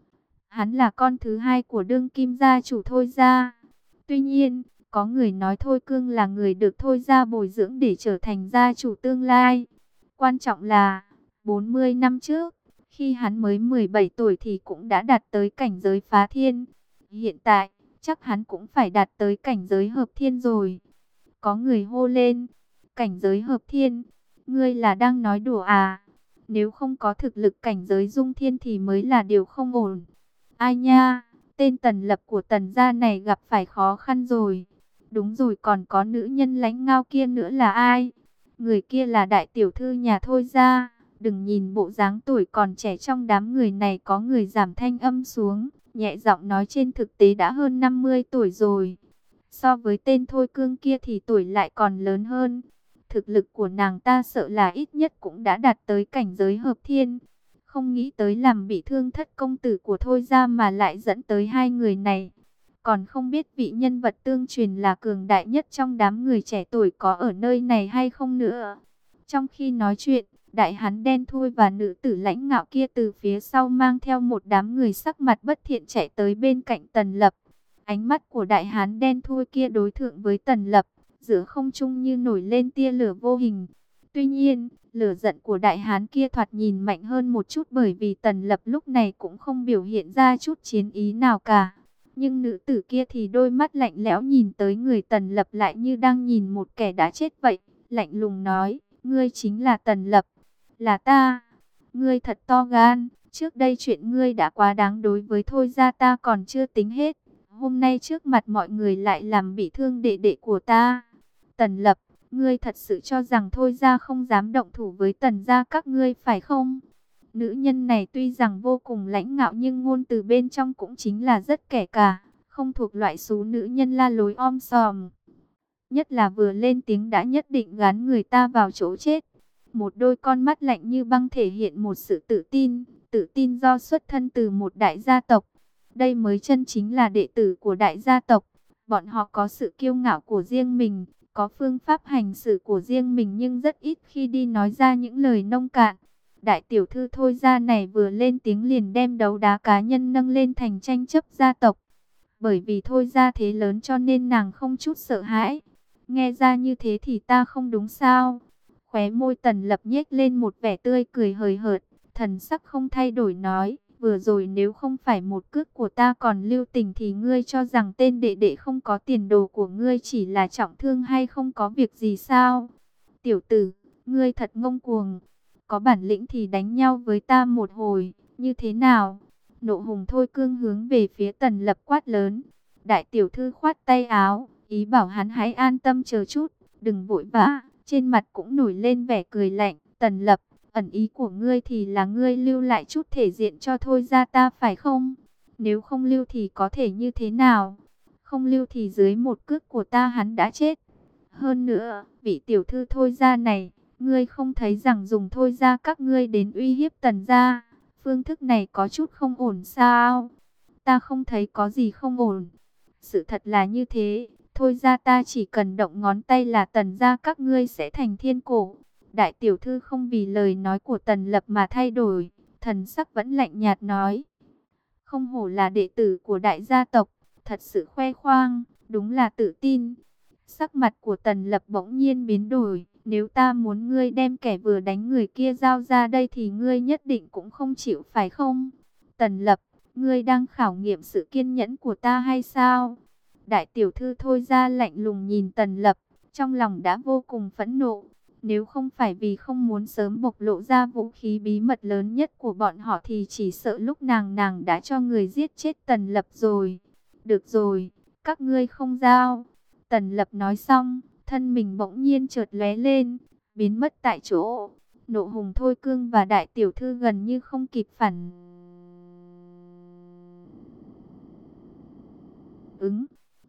Hắn là con thứ hai của đương kim gia chủ Thôi gia. Tuy nhiên, có người nói Thôi Cương là người được Thôi gia bồi dưỡng để trở thành gia chủ tương lai. Quan trọng là, bốn mươi năm trước, khi hắn mới mười bảy tuổi thì cũng đã đạt tới cảnh giới phá thiên. Hiện tại, chắc hắn cũng phải đạt tới cảnh giới hợp thiên rồi. Có người hô lên, cảnh giới hợp thiên, ngươi là đang nói đùa à? Nếu không có thực lực cảnh giới dung thiên thì mới là điều không ổn. Ai nha, tên Tần Lập của Tần gia này gặp phải khó khăn rồi. Đúng rồi, còn có nữ nhân lãnh ngao kia nữa là ai? Người kia là đại tiểu thư nhà Thôi gia. Đừng nhìn bộ dáng tuổi còn trẻ, trong đám người này có người giảm thanh âm xuống, nhẹ giọng nói trên thực tế đã hơn năm mươi tuổi rồi. So với tên Thôi Cương kia thì tuổi lại còn lớn hơn. Thực lực của nàng ta sợ là ít nhất cũng đã đạt tới cảnh giới hợp thiên. Không nghĩ tới làm bị thương thất công tử của Thôi gia mà lại dẫn tới hai người này. Còn không biết vị nhân vật tương truyền là cường đại nhất trong đám người trẻ tuổi có ở nơi này hay không nữa. Trong khi nói chuyện, đại hán đen thui và nữ tử lãnh ngạo kia từ phía sau mang theo một đám người sắc mặt bất thiện chạy tới bên cạnh Tần Lập. Ánh mắt của đại hán đen thui kia đối thượng với Tần Lập, giữa không trung như nổi lên tia lửa vô hình. Tuy nhiên, lửa giận của đại hán kia thoạt nhìn mạnh hơn một chút, bởi vì Tần Lập lúc này cũng không biểu hiện ra chút chiến ý nào cả. Nhưng nữ tử kia thì đôi mắt lạnh lẽo nhìn tới người Tần Lập lại như đang nhìn một kẻ đã chết vậy, lạnh lùng nói, ngươi chính là Tần Lập. Là ta. Ngươi thật to gan, trước đây chuyện ngươi đã quá đáng đối với Thôi gia ta còn chưa tính hết. Hôm nay trước mặt mọi người lại làm bị thương đệ đệ của ta. Tần Lập, ngươi thật sự cho rằng Thôi gia không dám động thủ với Tần gia các ngươi phải không? Nữ nhân này tuy rằng vô cùng lãnh ngạo nhưng ngôn từ bên trong cũng chính là rất kẻ cả, không thuộc loại số nữ nhân la lối om sòm. Nhất là vừa lên tiếng đã nhất định gán người ta vào chỗ chết. Một đôi con mắt lạnh như băng thể hiện một sự tự tin, tự tin do xuất thân từ một đại gia tộc. Đây mới chân chính là đệ tử của đại gia tộc. Bọn họ có sự kiêu ngạo của riêng mình, có phương pháp hành xử của riêng mình nhưng rất ít khi đi nói ra những lời nông cạn. Đại tiểu thư Thôi gia này vừa lên tiếng liền đem đấu đá cá nhân nâng lên thành tranh chấp gia tộc. Bởi vì Thôi gia thế lớn cho nên nàng không chút sợ hãi. Nghe ra như thế thì ta không đúng sao? Khóe môi Tần Lập nhếch lên một vẻ tươi cười hời hợt, thần sắc không thay đổi nói, vừa rồi nếu không phải một cước của ta còn lưu tình thì ngươi cho rằng tên đệ đệ không có tiền đồ của ngươi chỉ là trọng thương hay không có việc gì sao? Tiểu tử, ngươi thật ngông cuồng, có bản lĩnh thì đánh nhau với ta một hồi, như thế nào? Nộ Hùng Thôi Cương hướng về phía Tần Lập quát lớn. Đại tiểu thư khoát tay áo, ý bảo hắn hãy an tâm chờ chút, đừng vội vã. Trên mặt cũng nổi lên vẻ cười lạnh. Tần Lập, ẩn ý của ngươi thì là ngươi lưu lại chút thể diện cho Thôi gia ta phải không? Nếu không lưu thì có thể như thế nào? Không lưu thì dưới một cước của ta hắn đã chết. Hơn nữa, vị tiểu thư Thôi gia này, ngươi không thấy rằng dùng Thôi gia các ngươi đến uy hiếp Tần gia, phương thức này có chút không ổn sao? Ta không thấy có gì không ổn. Sự thật là như thế. Thôi ra ta chỉ cần động ngón tay là Tần gia các ngươi sẽ thành thiên cổ. Đại tiểu thư không vì lời nói của Tần Lập mà thay đổi, thần sắc vẫn lạnh nhạt nói. Không hổ là đệ tử của đại gia tộc, thật sự khoe khoang, đúng là tự tin. Sắc mặt của Tần Lập bỗng nhiên biến đổi, nếu ta muốn ngươi đem kẻ vừa đánh người kia giao ra đây thì ngươi nhất định cũng không chịu phải không? Tần Lập, ngươi đang khảo nghiệm sự kiên nhẫn của ta hay sao? Đại tiểu thư Thôi ra lạnh lùng nhìn Tần Lập, trong lòng đã vô cùng phẫn nộ. Nếu không phải vì không muốn sớm bộc lộ ra vũ khí bí mật lớn nhất của bọn họ thì chỉ sợ lúc nàng nàng đã cho người giết chết Tần Lập rồi. Được rồi, các ngươi không giao. Tần Lập nói xong, thân mình bỗng nhiên chợt lóe lên, biến mất tại chỗ. Nộ Hùng Thôi Cương và đại tiểu thư gần như không kịp phản ứng.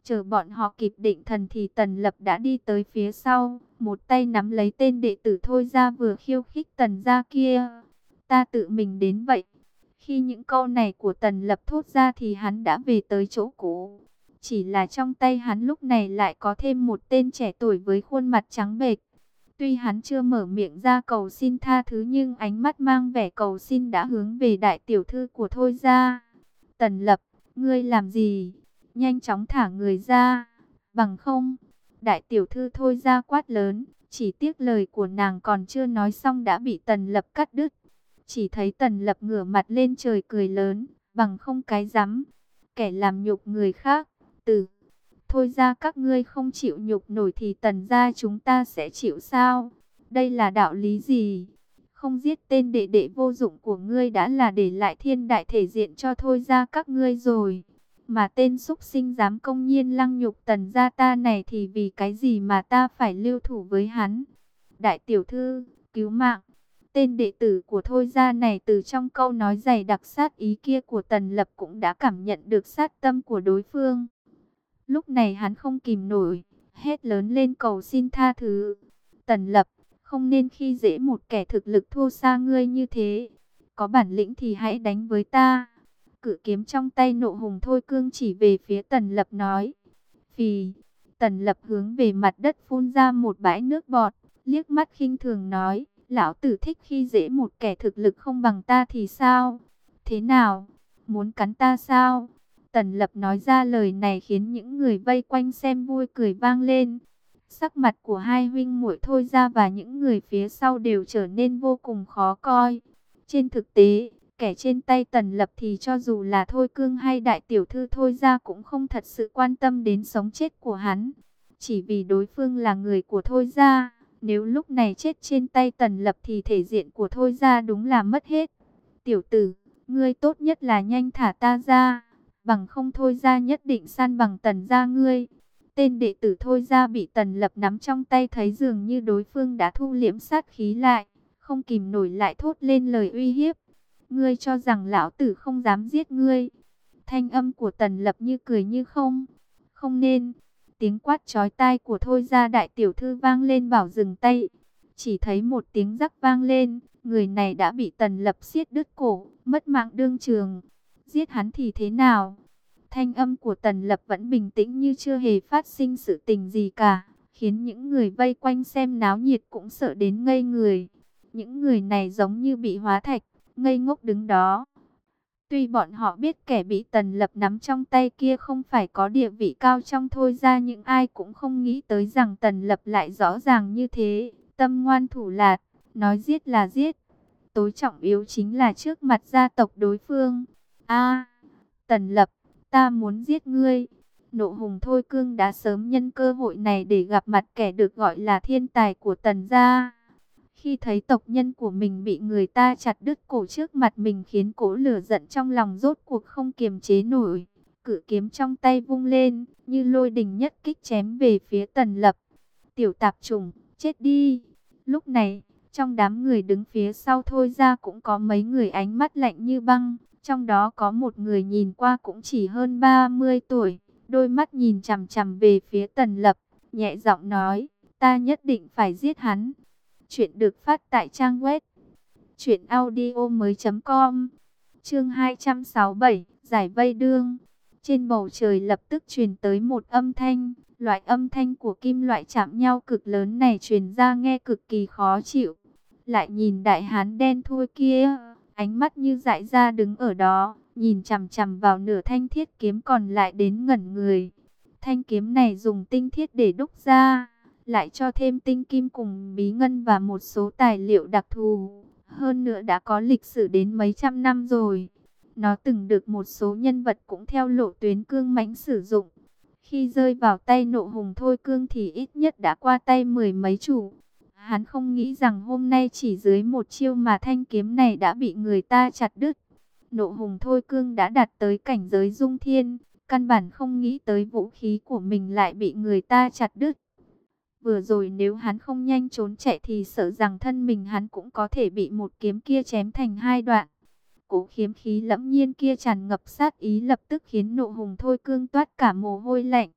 Chờ bọn họ kịp định thần thì Tần Lập đã đi tới phía sau, một tay nắm lấy tên đệ tử Thôi Gia vừa khiêu khích Tần gia kia. Ta tự mình đến vậy. Khi những câu này của Tần Lập thốt ra thì hắn đã về tới chỗ cũ. Chỉ là trong tay hắn lúc này lại có thêm một tên trẻ tuổi với khuôn mặt trắng bệch. Tuy hắn chưa mở miệng ra cầu xin tha thứ nhưng ánh mắt mang vẻ cầu xin đã hướng về đại tiểu thư của Thôi Gia. Tần Lập, ngươi làm gì? Nhanh chóng thả người ra, bằng không. Đại tiểu thư Thôi Gia quát lớn, chỉ tiếc lời của nàng còn chưa nói xong đã bị Tần Lập cắt đứt. Chỉ thấy Tần Lập ngửa mặt lên trời cười lớn, bằng không cái rắm, kẻ làm nhục người khác, từ Thôi Gia các ngươi không chịu nhục nổi thì Tần gia chúng ta sẽ chịu sao? Đây là đạo lý gì? Không giết tên đệ đệ vô dụng của ngươi đã là để lại thiên đại thể diện cho Thôi Gia các ngươi rồi. Mà tên súc sinh dám công nhiên lăng nhục Tần gia ta này thì vì cái gì mà ta phải lưu thủ với hắn? Đại tiểu thư, cứu mạng! Tên đệ tử của Thôi Gia này từ trong câu nói dày đặc sát ý kia của Tần Lập cũng đã cảm nhận được sát tâm của đối phương. Lúc này hắn không kìm nổi, hét lớn lên cầu xin tha thứ. Tần Lập, không nên khi dễ một kẻ thực lực thua xa ngươi như thế. Có bản lĩnh thì hãy đánh với ta. Cự kiếm trong tay Nộ Hùng Thôi Cương chỉ về phía Tần Lập nói. Phì, Tần Lập hướng về mặt đất phun ra một bãi nước bọt, liếc mắt khinh thường nói. Lão tử thích khi dễ một kẻ thực lực không bằng ta thì sao? Thế nào? Muốn cắn ta sao? Tần Lập nói ra lời này khiến những người vây quanh xem vui cười vang lên. Sắc mặt của hai huynh muội Thôi Gia và những người phía sau đều trở nên vô cùng khó coi. Trên thực tế, kẻ trên tay Tần Lập thì cho dù là Thôi Cương hay đại tiểu thư Thôi Gia cũng không thật sự quan tâm đến sống chết của hắn. Chỉ vì đối phương là người của Thôi Gia, nếu lúc này chết trên tay Tần Lập thì thể diện của Thôi Gia đúng là mất hết. Tiểu tử, ngươi tốt nhất là nhanh thả ta ra, bằng không Thôi Gia nhất định san bằng Tần gia ngươi. Tên đệ tử Thôi Gia bị Tần Lập nắm trong tay thấy dường như đối phương đã thu liễm sát khí lại, không kìm nổi lại thốt lên lời uy hiếp. Ngươi cho rằng lão tử không dám giết ngươi? Thanh âm của Tần Lập như cười như không. Không nên. Tiếng quát chói tai của Thôi Gia đại tiểu thư vang lên bảo dừng tay. Chỉ thấy một tiếng rắc vang lên, người này đã bị Tần Lập siết đứt cổ, mất mạng đương trường. Giết hắn thì thế nào? Thanh âm của Tần Lập vẫn bình tĩnh như chưa hề phát sinh sự tình gì cả, khiến những người vây quanh xem náo nhiệt cũng sợ đến ngây người. Những người này giống như bị hóa thạch, ngây ngốc đứng đó. Tuy bọn họ biết kẻ bị Tần Lập nắm trong tay kia không phải có địa vị cao trong Thôi Gia, nhưng ai cũng không nghĩ tới rằng Tần Lập lại rõ ràng như thế, tâm ngoan thủ lạt, nói giết là giết. Tối trọng yếu chính là trước mặt gia tộc đối phương. A, Tần Lập, ta muốn giết ngươi. Nộ Hùng Thôi Cương đã sớm nhân cơ hội này để gặp mặt kẻ được gọi là thiên tài của Tần gia. Khi thấy tộc nhân của mình bị người ta chặt đứt cổ trước mặt mình khiến cỗ lửa giận trong lòng rốt cuộc không kiềm chế nổi. Cự kiếm trong tay vung lên, như lôi đình nhất kích chém về phía Tần Lập. Tiểu tạp chủng, chết đi. Lúc này, trong đám người đứng phía sau Thôi Gia cũng có mấy người ánh mắt lạnh như băng. Trong đó có một người nhìn qua cũng chỉ hơn ba mươi tuổi, đôi mắt nhìn chằm chằm về phía Tần Lập, nhẹ giọng nói, ta nhất định phải giết hắn. Chuyện được phát tại trang web truyện audio mới chấm com. Chương hai trăm sáu mươi bảy, giải vây đương. Trên bầu trời lập tức truyền tới một âm thanh, loại âm thanh của kim loại chạm nhau cực lớn này truyền ra nghe cực kỳ khó chịu. Lại nhìn đại hán đen thui kia, ánh mắt như dại ra đứng ở đó, nhìn chằm chằm vào nửa thanh thiết kiếm còn lại đến ngẩn người. Thanh kiếm này dùng tinh thiết để đúc ra, lại cho thêm tinh kim cùng bí ngân và một số tài liệu đặc thù. Hơn nữa đã có lịch sử đến mấy trăm năm rồi. Nó từng được một số nhân vật cũng theo lộ tuyến cương mãnh sử dụng. Khi rơi vào tay Nộ Hùng Thôi Cương thì ít nhất đã qua tay mười mấy chủ. Hắn không nghĩ rằng hôm nay chỉ dưới một chiêu mà thanh kiếm này đã bị người ta chặt đứt. Nộ Hùng Thôi Cương đã đạt tới cảnh giới dung thiên, căn bản không nghĩ tới vũ khí của mình lại bị người ta chặt đứt. Vừa rồi nếu hắn không nhanh trốn chạy thì sợ rằng thân mình hắn cũng có thể bị một kiếm kia chém thành hai đoạn. Cố khiếm khí lẫm nhiên kia tràn ngập sát ý lập tức khiến Nộ Hùng Thôi Cương toát cả mồ hôi lạnh.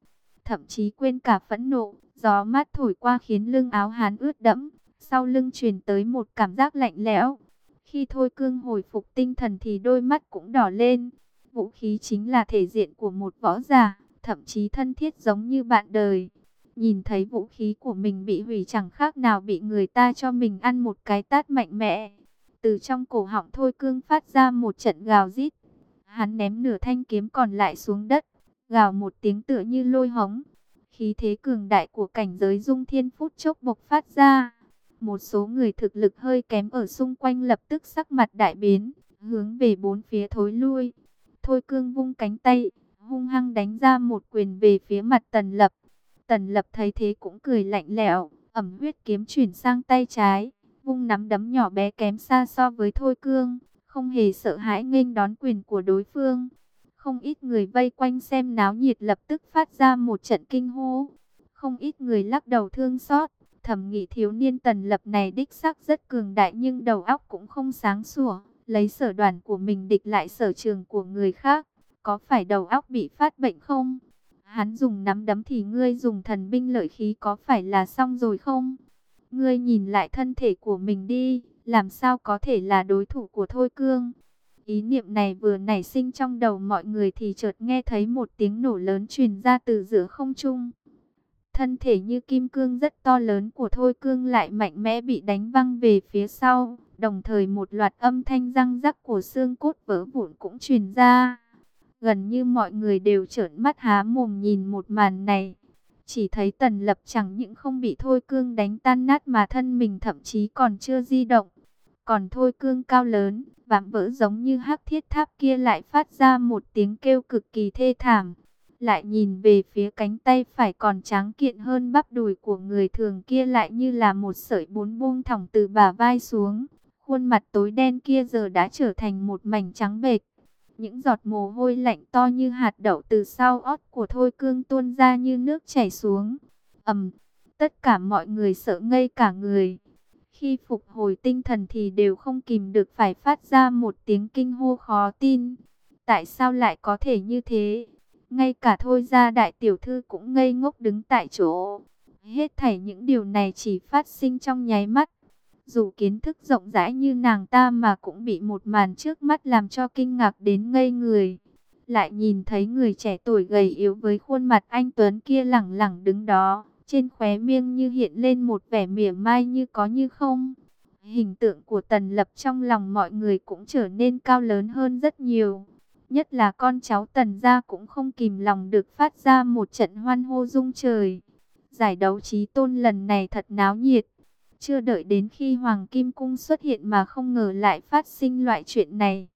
thậm chí quên cả phẫn nộ. Gió mát thổi qua khiến lưng áo hắn ướt đẫm, sau lưng truyền tới một cảm giác lạnh lẽo. Khi Thôi Cương hồi phục tinh thần thì đôi mắt cũng đỏ lên. Vũ khí chính là thể diện của một võ giả, thậm chí thân thiết giống như bạn đời. Nhìn thấy vũ khí của mình bị hủy chẳng khác nào bị người ta cho mình ăn một cái tát mạnh mẽ. Từ trong cổ họng Thôi Cương phát ra một trận gào rít. Hắn ném nửa thanh kiếm còn lại xuống đất, gào một tiếng tựa như lôi hống. Khí thế cường đại của cảnh giới dung thiên phút chốc bộc phát ra. Một số người thực lực hơi kém ở xung quanh lập tức sắc mặt đại biến, hướng về bốn phía thối lui. Thôi Cương vung cánh tay, hung hăng đánh ra một quyền về phía mặt Tần Lập. Tần Lập thấy thế cũng cười lạnh lẽo, ẩm huyết kiếm chuyển sang tay trái, vung nắm đấm nhỏ bé kém xa so với Thôi Cương, không hề sợ hãi nghênh đón quyền của đối phương. Không ít người vây quanh xem náo nhiệt lập tức phát ra một trận kinh hô. Không ít người lắc đầu thương xót, thầm nghĩ thiếu niên Tần Lập này đích xác rất cường đại nhưng đầu óc cũng không sáng sủa, lấy sở đoàn của mình địch lại sở trường của người khác, có phải đầu óc bị phát bệnh không? Hắn dùng nắm đấm thì ngươi dùng thần binh lợi khí có phải là xong rồi không? Ngươi nhìn lại thân thể của mình đi, làm sao có thể là đối thủ của Thôi Cương? Ý niệm này vừa nảy sinh trong đầu mọi người thì chợt nghe thấy một tiếng nổ lớn truyền ra từ giữa không trung. Thân thể như kim cương rất to lớn của Thôi Cương lại mạnh mẽ bị đánh văng về phía sau, đồng thời một loạt âm thanh răng rắc của xương cốt vỡ vụn cũng truyền ra. Gần như mọi người đều trợn mắt há mồm nhìn một màn này. Chỉ thấy Tần Lập chẳng những không bị Thôi Cương đánh tan nát mà thân mình thậm chí còn chưa di động. Còn Thôi Cương cao lớn, vạm vỡ giống như hắc thiết tháp kia lại phát ra một tiếng kêu cực kỳ thê thảm. Lại nhìn về phía cánh tay phải còn tráng kiện hơn bắp đùi của người thường kia lại như là một sợi bún buông thõng từ bả vai xuống. Khuôn mặt tối đen kia giờ đã trở thành một mảnh trắng bệch. Những giọt mồ hôi lạnh to như hạt đậu từ sau ót của Thôi Cương tuôn ra như nước chảy xuống. Ầm, tất cả mọi người sợ ngây cả người. Khi phục hồi tinh thần thì đều không kìm được phải phát ra một tiếng kinh hô khó tin. Tại sao lại có thể như thế? Ngay cả Thôi gia đại tiểu thư cũng ngây ngốc đứng tại chỗ. Hết thảy những điều này chỉ phát sinh trong nháy mắt. Dù kiến thức rộng rãi như nàng ta mà cũng bị một màn trước mắt làm cho kinh ngạc đến ngây người. Lại nhìn thấy người trẻ tuổi gầy yếu với khuôn mặt anh tuấn kia lẳng lẳng đứng đó. Trên khóe miệng như hiện lên một vẻ mỉa mai như có như không. Hình tượng của Tần Lập trong lòng mọi người cũng trở nên cao lớn hơn rất nhiều. Nhất là con cháu Tần gia cũng không kìm lòng được phát ra một trận hoan hô rung trời. Giải đấu chí tôn lần này thật náo nhiệt. Chưa đợi đến khi Hoàng Kim Cung xuất hiện mà không ngờ lại phát sinh loại chuyện này.